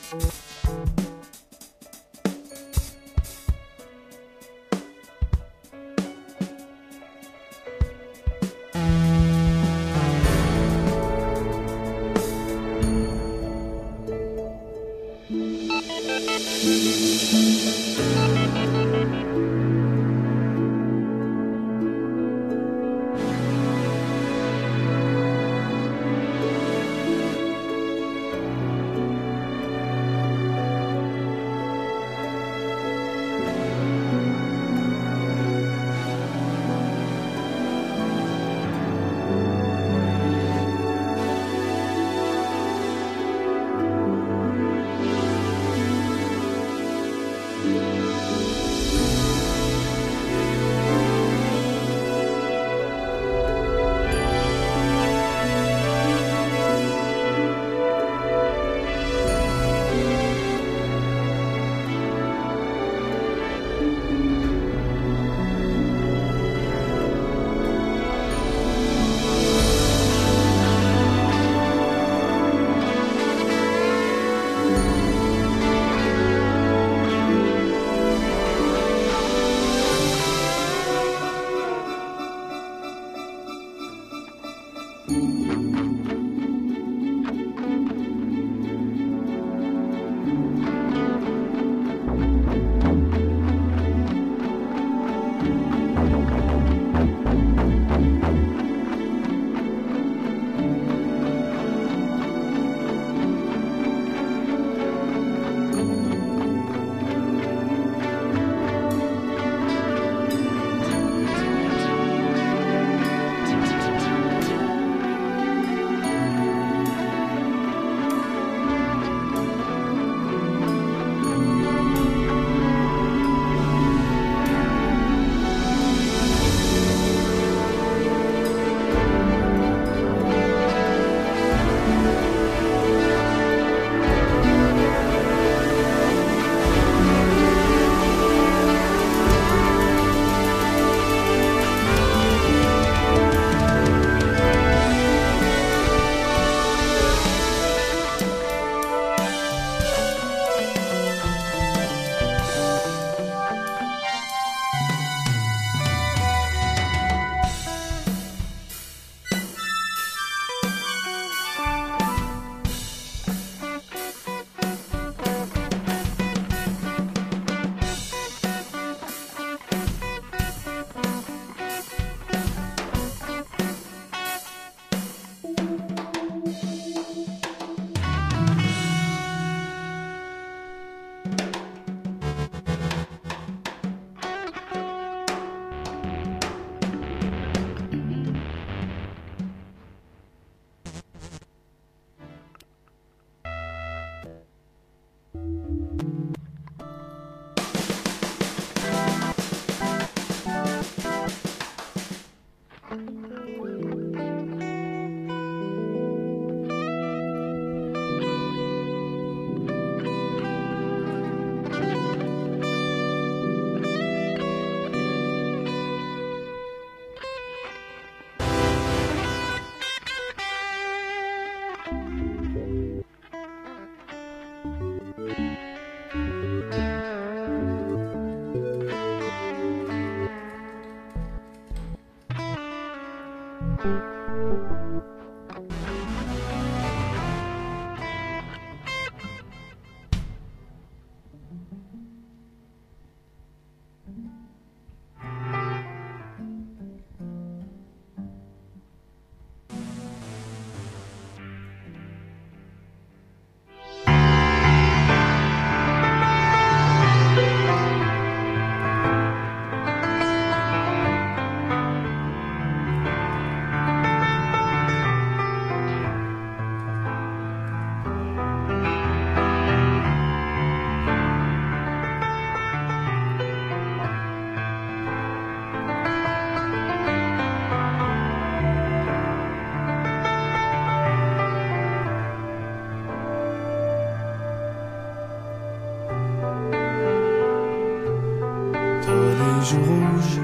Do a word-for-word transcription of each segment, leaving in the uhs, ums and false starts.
joue rouge,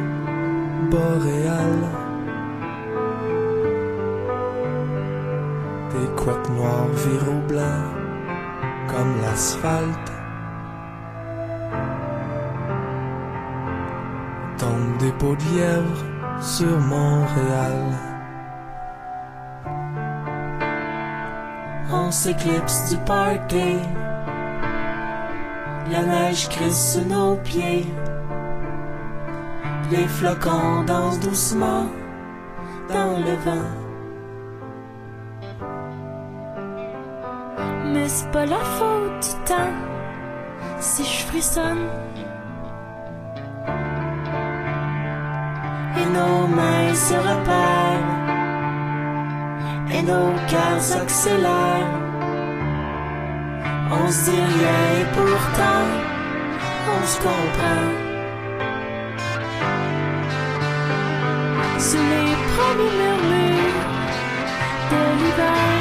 boréal, des couettes noires virent au blanc, comme l'asphalte. Tombe des peaux de lièvre sur Montréal. On s'éclipse du parquet, la neige crisse sous nos pieds, les flocons dansent doucement dans le vent. Mais c'est pas la faute du temps si je frissonne. Et nos mains se repèrent, et nos cœurs s'accélèrent. On se dit rien et pourtant on se comprend. Sous les premiers murmures de l'hiver,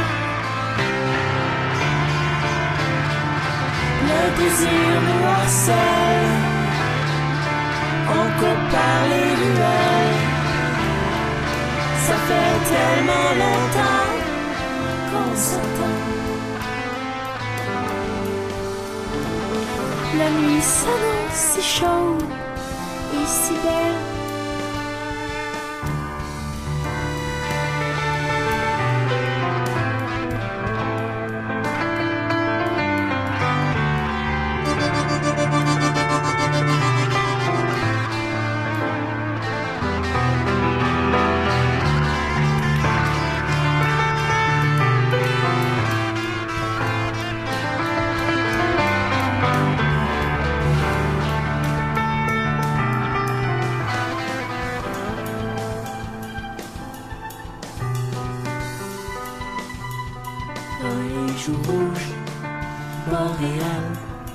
le désir nous harcèle, on coupe par les ruelles. Ça fait tellement longtemps qu'on s'attend. la nuit s'annonce si chaude et si belle. Les joues rouges, Montréal.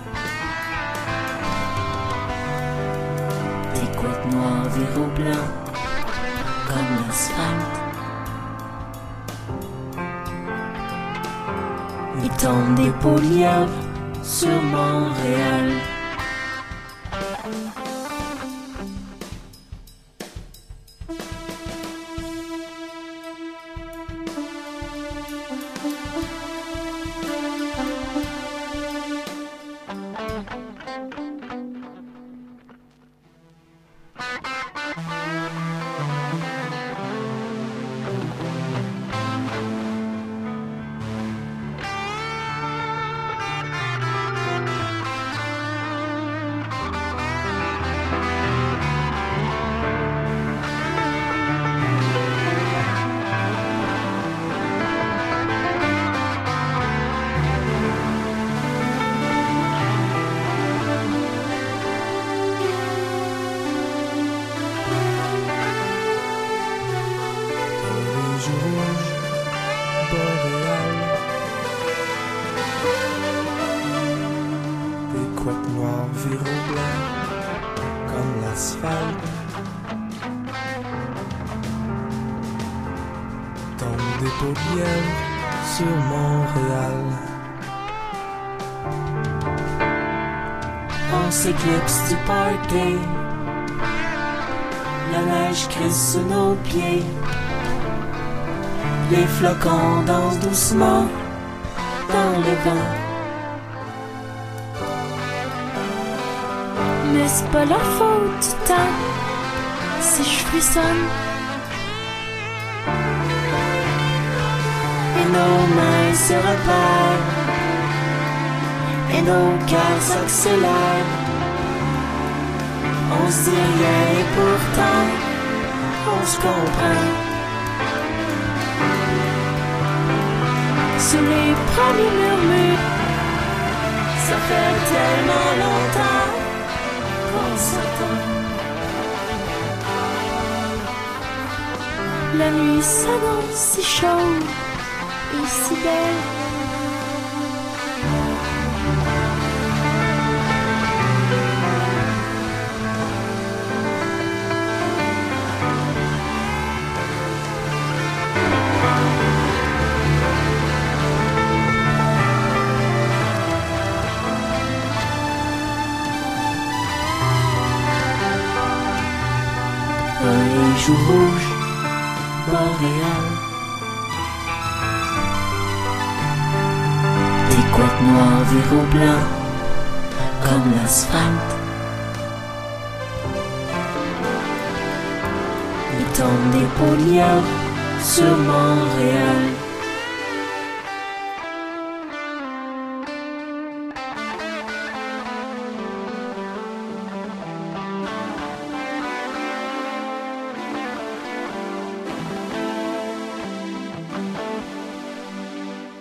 Des couettes noires virent au blanc, comme l'asphalte. Il tombe des peaux de lièvre sur Montréal. Des couettes noires virent au blanc, comme l'asphalte. Tombe des peaux de lièvre sur Montréal. On s'éclipse du parquet, la neige crisse sous nos pieds, les flocons dansent doucement dans le vent. Mais c'est pas la faute du temps si je frissonne. Et nos mains se repèrent, et nos cœurs s'accélèrent. On se dit rien et pourtant on se comprend. Sous les premiers murmures, ça fait tellement longtemps qu'on s'attend. la nuit s'annonce si chaude et si belle. Les joues rouges, Montréal. Boîte noire, verrou blanc, comme l'asphalte. Il tombe des pollueurs sur Montréal.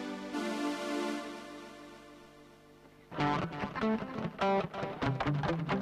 Thank you.